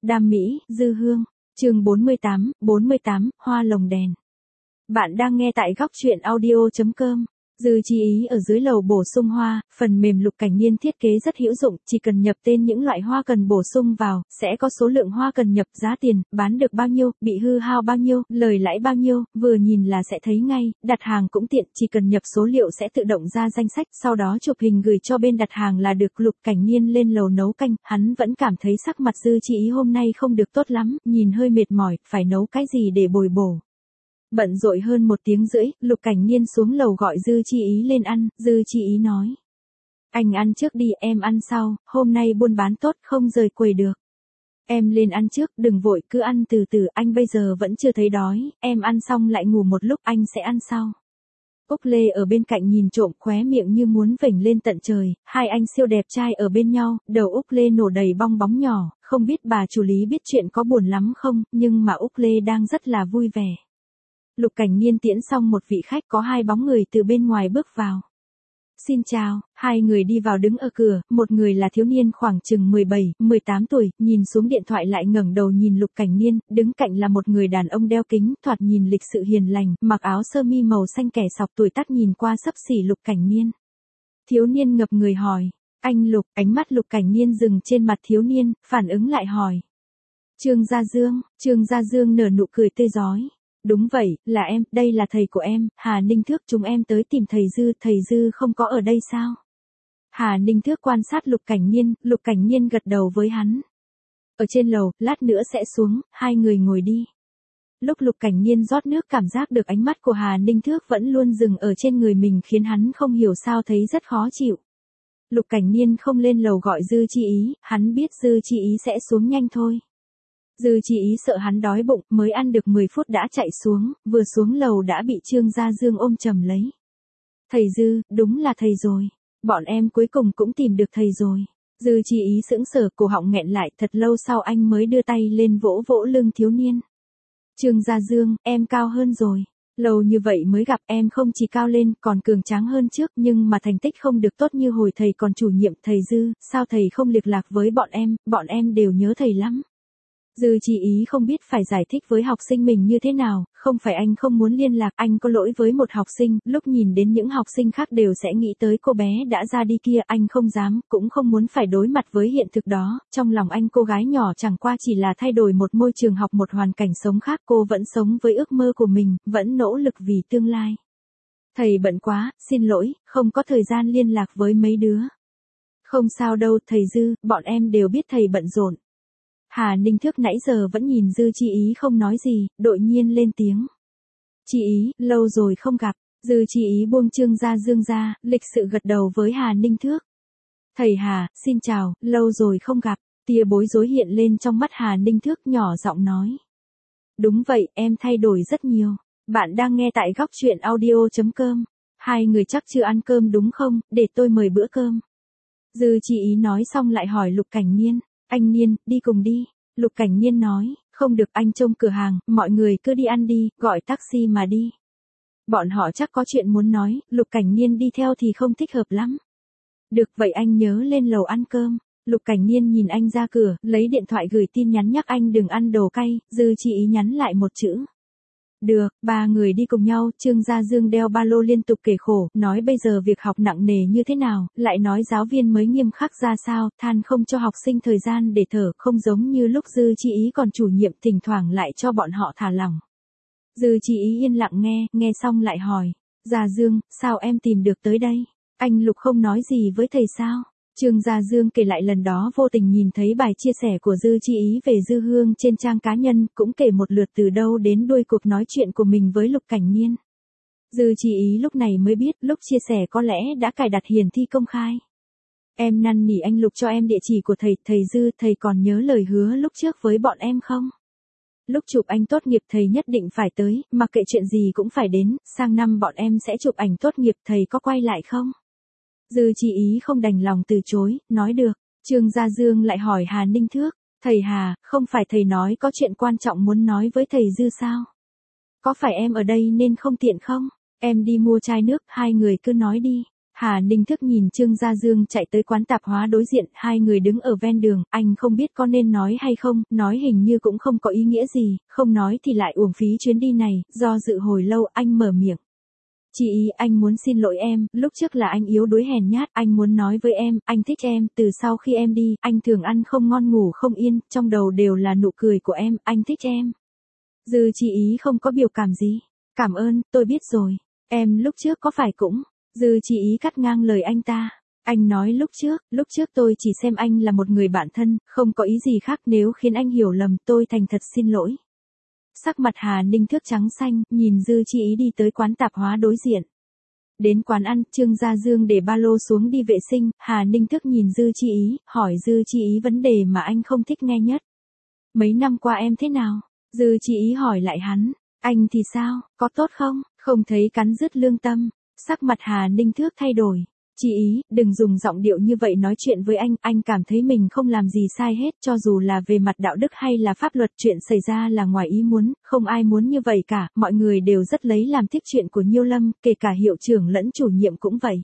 Đam mỹ, Dư Hương. Chương 48, Hoa lồng đèn. Bạn đang nghe tại góc truyện audio.com. Dư Chi Ý ở dưới lầu bổ sung hoa, phần mềm Lục Cảnh Niên thiết kế rất hữu dụng, chỉ cần nhập tên những loại hoa cần bổ sung vào, sẽ có số lượng hoa cần nhập, giá tiền, bán được bao nhiêu, bị hư hao bao nhiêu, lời lãi bao nhiêu, vừa nhìn là sẽ thấy ngay, đặt hàng cũng tiện, chỉ cần nhập số liệu sẽ tự động ra danh sách, sau đó chụp hình gửi cho bên đặt hàng là được. Lục Cảnh Niên lên lầu nấu canh, hắn vẫn cảm thấy sắc mặt Dư Chi Ý hôm nay không được tốt lắm, nhìn hơi mệt mỏi, phải nấu cái gì để bồi bổ. Bận rộn hơn 1 tiếng rưỡi, Lục Cảnh Niên xuống lầu gọi Dư Chi Ý lên ăn, Dư Chi Ý nói. Anh ăn trước đi, em ăn sau, hôm nay buôn bán tốt không rời quầy được. Em lên ăn trước, đừng vội, cứ ăn từ từ, anh bây giờ vẫn chưa thấy đói, em ăn xong lại ngủ một lúc, anh sẽ ăn sau. Úc Lê ở bên cạnh nhìn trộm, khóe miệng như muốn vểnh lên tận trời, hai anh siêu đẹp trai ở bên nhau, đầu Úc Lê nổ đầy bong bóng nhỏ, không biết bà chủ lý biết chuyện có buồn lắm không, nhưng mà Úc Lê đang rất là vui vẻ. Lục Cảnh Niên tiễn xong một vị khách, có 2 bóng người từ bên ngoài bước vào. Xin chào, 2 người đi vào đứng ở cửa, một người là thiếu niên khoảng chừng 17, 18 tuổi, nhìn xuống điện thoại lại ngẩng đầu nhìn Lục Cảnh Niên, đứng cạnh là một người đàn ông đeo kính, thoạt nhìn lịch sự hiền lành, mặc áo sơ mi màu xanh kẻ sọc, tuổi tác nhìn qua xấp xỉ Lục Cảnh Niên. Thiếu niên ngập người hỏi, anh Lục, ánh mắt Lục Cảnh Niên dừng trên mặt thiếu niên, phản ứng lại hỏi. Trương Gia Dương nở nụ cười tươi rói. Đúng vậy, là em, đây là thầy của em, Hà Ninh Thước, chúng em tới tìm thầy Dư không có ở đây sao? Hà Ninh Thước quan sát Lục Cảnh Niên gật đầu với hắn. Ở trên lầu, lát nữa sẽ xuống, 2 người ngồi đi. Lúc Lục Cảnh Niên rót nước cảm giác được ánh mắt của Hà Ninh Thước vẫn luôn dừng ở trên người mình khiến hắn không hiểu sao thấy rất khó chịu. Lục Cảnh Niên không lên lầu gọi Dư Chi Ý, hắn biết Dư Chi Ý sẽ xuống nhanh thôi. Dư Chi Ý sợ hắn đói bụng, mới ăn được 10 phút đã chạy xuống, vừa xuống lầu đã bị Trương Gia Dương ôm chầm lấy. Thầy Dư, đúng là thầy rồi. Bọn em cuối cùng cũng tìm được thầy rồi. Dư Chi Ý sững sờ, cổ họng nghẹn lại, thật lâu sau anh mới đưa tay lên vỗ vỗ lưng thiếu niên. Trương Gia Dương, em cao hơn rồi. Lâu như vậy mới gặp, em không chỉ cao lên, còn cường tráng hơn trước, nhưng mà thành tích không được tốt như hồi thầy còn chủ nhiệm. Thầy Dư, sao thầy không liên lạc với bọn em đều nhớ thầy lắm. Dư Chi Ý không biết phải giải thích với học sinh mình như thế nào, không phải anh không muốn liên lạc, anh có lỗi với một học sinh, lúc nhìn đến những học sinh khác đều sẽ nghĩ tới cô bé đã ra đi kia, anh không dám, cũng không muốn phải đối mặt với hiện thực đó, trong lòng anh cô gái nhỏ chẳng qua chỉ là thay đổi một môi trường học, một hoàn cảnh sống khác, cô vẫn sống với ước mơ của mình, vẫn nỗ lực vì tương lai. Thầy bận quá, xin lỗi, không có thời gian liên lạc với mấy đứa. Không sao đâu, thầy Dư, bọn em đều biết thầy bận rộn. Hà Ninh Thước nãy giờ vẫn nhìn Dư Chi Ý không nói gì, đột nhiên lên tiếng. Chi Ý, lâu rồi không gặp. Dư Chi Ý buông Trương Gia Dương ra, lịch sự gật đầu với Hà Ninh Thước. Thầy Hà, xin chào, lâu rồi không gặp. Tia bối rối hiện lên trong mắt Hà Ninh Thước, nhỏ giọng nói. Đúng vậy, em thay đổi rất nhiều. Bạn đang nghe tại góc truyện audio.com. 2 người chắc chưa ăn cơm đúng không, để tôi mời bữa cơm. Dư Chi Ý nói xong lại hỏi Lục Cảnh Niên. Anh Niên, đi cùng đi. Lục Cảnh Niên nói, không được, anh trông cửa hàng, mọi người cứ đi ăn đi, gọi taxi mà đi. Bọn họ chắc có chuyện muốn nói, Lục Cảnh Niên đi theo thì không thích hợp lắm. Được vậy anh nhớ lên lầu ăn cơm. Lục Cảnh Niên nhìn anh ra cửa, lấy điện thoại gửi tin nhắn nhắc anh đừng ăn đồ cay, Dư Chi Ý nhắn lại một chữ. Được, 3 người đi cùng nhau, Trương Gia Dương đeo ba lô liên tục kể khổ, nói bây giờ việc học nặng nề như thế nào, lại nói giáo viên mới nghiêm khắc ra sao, than không cho học sinh thời gian để thở, không giống như lúc Dư Chi Ý còn chủ nhiệm, thỉnh thoảng lại cho bọn họ thả lỏng. Dư Chi Ý yên lặng nghe xong lại hỏi, Gia Dương, sao em tìm được tới đây? Anh Lục không nói gì với thầy sao? Trương Gia Dương kể lại lần đó vô tình nhìn thấy bài chia sẻ của Dư Chi Ý về Dư Hương trên trang cá nhân, cũng kể một lượt từ đâu đến đuôi cuộc nói chuyện của mình với Lục Cảnh Niên. Dư Chi Ý lúc này mới biết, lúc chia sẻ có lẽ đã cài đặt hiển thi công khai. Em năn nỉ anh Lục cho em địa chỉ của thầy Dư, thầy còn nhớ lời hứa lúc trước với bọn em không? Lúc chụp ảnh tốt nghiệp thầy nhất định phải tới, mặc kệ chuyện gì cũng phải đến, sang năm bọn em sẽ chụp ảnh tốt nghiệp, thầy có quay lại không? Dư Chi Ý không đành lòng từ chối, nói được. Trương Gia Dương lại hỏi Hà Ninh Thước, thầy Hà, không phải thầy nói có chuyện quan trọng muốn nói với thầy Dư sao? Có phải em ở đây nên không tiện không? Em đi mua chai nước, 2 người cứ nói đi. Hà Ninh Thức nhìn Trương Gia Dương chạy tới quán tạp hóa đối diện, hai người đứng ở ven đường, anh không biết có nên nói hay không, nói hình như cũng không có ý nghĩa gì, không nói thì lại uổng phí chuyến đi này, do dự hồi lâu anh mở miệng. Chị ý, anh muốn xin lỗi em, lúc trước là anh yếu đuối hèn nhát, anh muốn nói với em, anh thích em, từ sau khi em đi, anh thường ăn không ngon ngủ không yên, trong đầu đều là nụ cười của em, anh thích em. Dư chị ý không có biểu cảm gì. Cảm ơn, tôi biết rồi. Em lúc trước có phải cũng. Dư chị ý cắt ngang lời anh ta. Anh nói lúc trước tôi chỉ xem anh là một người bạn thân, không có ý gì khác, nếu khiến anh hiểu lầm tôi thành thật xin lỗi. Sắc mặt Hà Ninh Thức trắng xanh, nhìn Dư Chi Ý đi tới quán tạp hóa đối diện. Đến quán ăn, Trương Gia Dương để ba lô xuống đi vệ sinh, Hà Ninh Thức nhìn Dư Chi Ý, hỏi Dư Chi Ý vấn đề mà anh không thích nghe nhất. Mấy năm qua em thế nào? Dư Chi Ý hỏi lại hắn, anh thì sao, có tốt không? Không thấy cắn rứt lương tâm. Sắc mặt Hà Ninh Thức thay đổi. Chị ý, đừng dùng giọng điệu như vậy nói chuyện với anh cảm thấy mình không làm gì sai hết, cho dù là về mặt đạo đức hay là pháp luật, chuyện xảy ra là ngoài ý muốn, không ai muốn như vậy cả, mọi người đều rất lấy làm tiếc chuyện của Nhiêu Lâm, kể cả hiệu trưởng lẫn chủ nhiệm cũng vậy.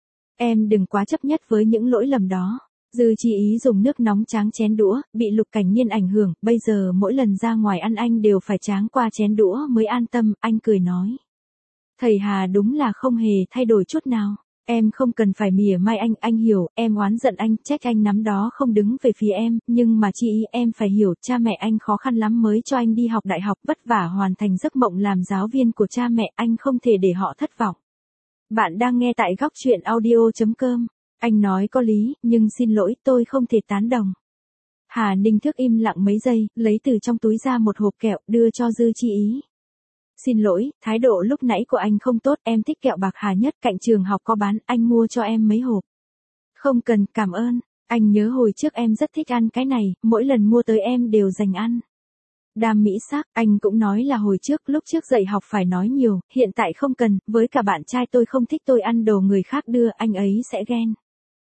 Em đừng quá chấp nhất với những lỗi lầm đó. Dư Chi Ý dùng nước nóng tráng chén đũa, bị Lục Cảnh Niên ảnh hưởng, bây giờ mỗi lần ra ngoài ăn anh đều phải tráng qua chén đũa mới an tâm, anh cười nói. Thầy Hà đúng là không hề thay đổi chút nào. Em không cần phải mỉa mai anh hiểu, em oán giận anh, trách anh nắm đó không đứng về phía em, nhưng mà chị ý em phải hiểu, cha mẹ anh khó khăn lắm mới cho anh đi học đại học, vất vả hoàn thành giấc mộng làm giáo viên của cha mẹ, anh không thể để họ thất vọng. Bạn đang nghe tại góc truyện audio.com. Anh nói có lý, nhưng xin lỗi, tôi không thể tán đồng. Hà Ninh Thức im lặng mấy giây, lấy từ trong túi ra một hộp kẹo, đưa cho Dư Chi Ý. Xin lỗi, thái độ lúc nãy của anh không tốt, em thích kẹo bạc hà nhất, cạnh trường học có bán, anh mua cho em mấy hộp. Không cần, cảm ơn, anh nhớ hồi trước em rất thích ăn cái này, mỗi lần mua tới em đều dành ăn. Đam mỹ sắc, anh cũng nói là hồi trước, lúc trước dạy học phải nói nhiều, hiện tại không cần, với cả bạn trai tôi không thích tôi ăn đồ người khác đưa, anh ấy sẽ ghen.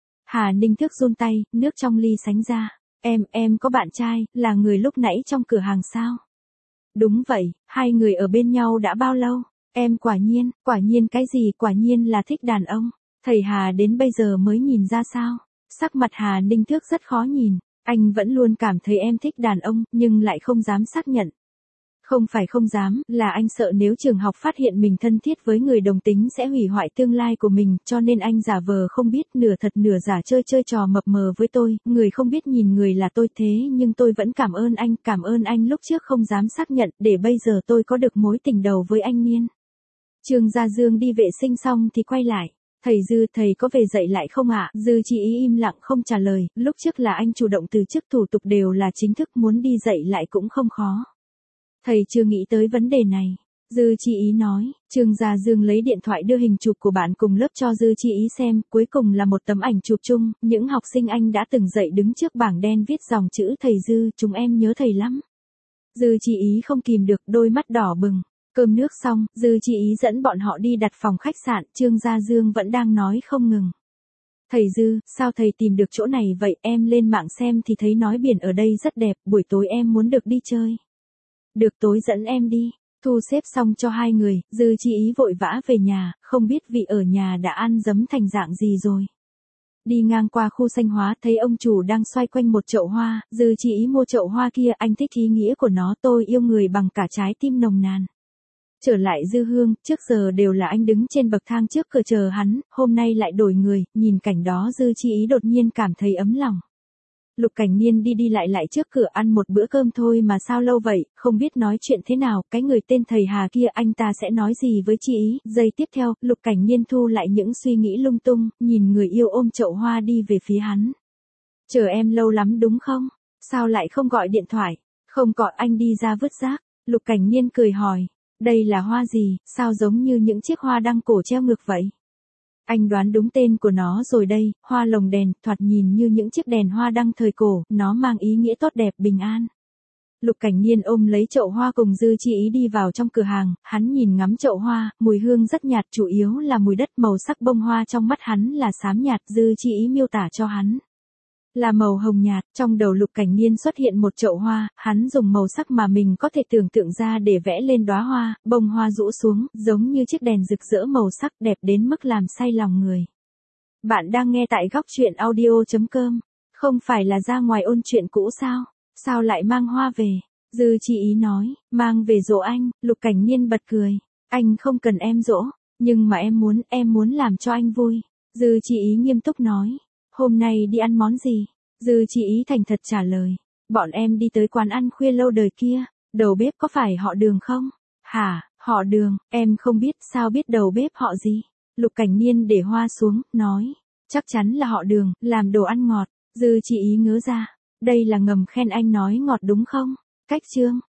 Hà Ninh Thức run tay, nước trong ly sánh ra. Em có bạn trai, là người lúc nãy trong cửa hàng sao? Đúng vậy, hai người ở bên nhau đã bao lâu? Em quả nhiên cái gì, quả nhiên là thích đàn ông. Thầy Hà đến bây giờ mới nhìn ra sao? Sắc mặt Hà Ninh Thức rất khó nhìn, anh vẫn luôn cảm thấy em thích đàn ông, nhưng lại không dám xác nhận. Không phải không dám, là anh sợ nếu trường học phát hiện mình thân thiết với người đồng tính sẽ hủy hoại tương lai của mình, cho nên anh giả vờ không biết, nửa thật nửa giả chơi trò mập mờ với tôi, người không biết nhìn người là tôi, thế nhưng tôi vẫn cảm ơn anh lúc trước không dám xác nhận, để bây giờ tôi có được mối tình đầu với anh Niên. Trương Gia Dương đi vệ sinh xong thì quay lại. Thầy Dư, thầy có về dạy lại không ạ? Dư Chi Ý im lặng không trả lời, lúc trước là anh chủ động từ chức, thủ tục đều là chính thức, muốn đi dạy lại cũng không khó. Thầy chưa nghĩ tới vấn đề này. Dư Chi Ý nói, Trương Gia Dương lấy điện thoại đưa hình chụp của bạn cùng lớp cho Dư Chi Ý xem, cuối cùng là một tấm ảnh chụp chung, những học sinh anh đã từng dạy đứng trước bảng đen viết dòng chữ thầy Dư, chúng em nhớ thầy lắm. Dư Chi Ý không kìm được, đôi mắt đỏ bừng. Cơm nước xong, Dư Chi Ý dẫn bọn họ đi đặt phòng khách sạn, Trương Gia Dương vẫn đang nói không ngừng. Thầy Dư, sao thầy tìm được chỗ này vậy, em lên mạng xem thì thấy nói biển ở đây rất đẹp, buổi tối em muốn được đi chơi. Được, tối dẫn em đi. Thu xếp xong cho hai người, Dư Chi Ý vội vã về nhà, không biết vị ở nhà đã ăn dấm thành dạng gì rồi. Đi ngang qua khu xanh hóa, thấy ông chủ đang xoay quanh một chậu hoa, Dư Chi Ý mua chậu hoa kia, anh thích ý nghĩa của nó, tôi yêu người bằng cả trái tim nồng nàn. Trở lại Dư Hương, trước giờ đều là anh đứng trên bậc thang trước cửa chờ hắn, hôm nay lại đổi người, nhìn cảnh đó Dư Chi Ý đột nhiên cảm thấy ấm lòng. Lục Cảnh Niên đi lại trước cửa, ăn một bữa cơm thôi mà sao lâu vậy, không biết nói chuyện thế nào, cái người tên thầy Hà kia anh ta sẽ nói gì với Chi Ý. Giây tiếp theo, Lục Cảnh Niên thu lại những suy nghĩ lung tung, nhìn người yêu ôm chậu hoa đi về phía hắn. Chờ em lâu lắm đúng không? Sao lại không gọi điện thoại? Không gọi, anh đi ra vứt rác. Lục Cảnh Niên cười hỏi, đây là hoa gì, sao giống như những chiếc hoa đăng cổ treo ngược vậy? Anh đoán đúng tên của nó rồi đây, hoa lồng đèn, thoạt nhìn như những chiếc đèn hoa đăng thời cổ, nó mang ý nghĩa tốt đẹp, bình an. Lục Cảnh Niên ôm lấy chậu hoa cùng Dư Chi Ý đi vào trong cửa hàng, hắn nhìn ngắm chậu hoa, mùi hương rất nhạt, chủ yếu là mùi đất, màu sắc bông hoa trong mắt hắn là xám nhạt, Dư Chi Ý miêu tả cho hắn là màu hồng nhạt. Trong đầu Lục Cảnh Niên xuất hiện một chậu hoa, hắn dùng màu sắc mà mình có thể tưởng tượng ra để vẽ lên đóa hoa, bông hoa rũ xuống, giống như chiếc đèn rực rỡ màu sắc đẹp đến mức làm say lòng người. Bạn đang nghe tại góc chuyện audio.com. Không phải là ra ngoài ôn chuyện cũ sao? Sao lại mang hoa về? Dư Chi Ý nói, mang về dỗ anh. Lục Cảnh Niên bật cười. Anh không cần em dỗ, nhưng mà em muốn làm cho anh vui. Dư Chi Ý nghiêm túc nói. Hôm nay đi ăn món gì? Dư Chi Ý thành thật trả lời. Bọn em đi tới quán ăn khuya lâu đời kia. Đầu bếp có phải họ Đường không? Hả, họ Đường, em không biết, sao biết đầu bếp họ gì? Lục Cảnh Niên để hoa xuống, nói. Chắc chắn là họ Đường, làm đồ ăn ngọt. Dư Chi Ý ngớ ra. Đây là ngầm khen anh nói ngọt đúng không? Cách chương.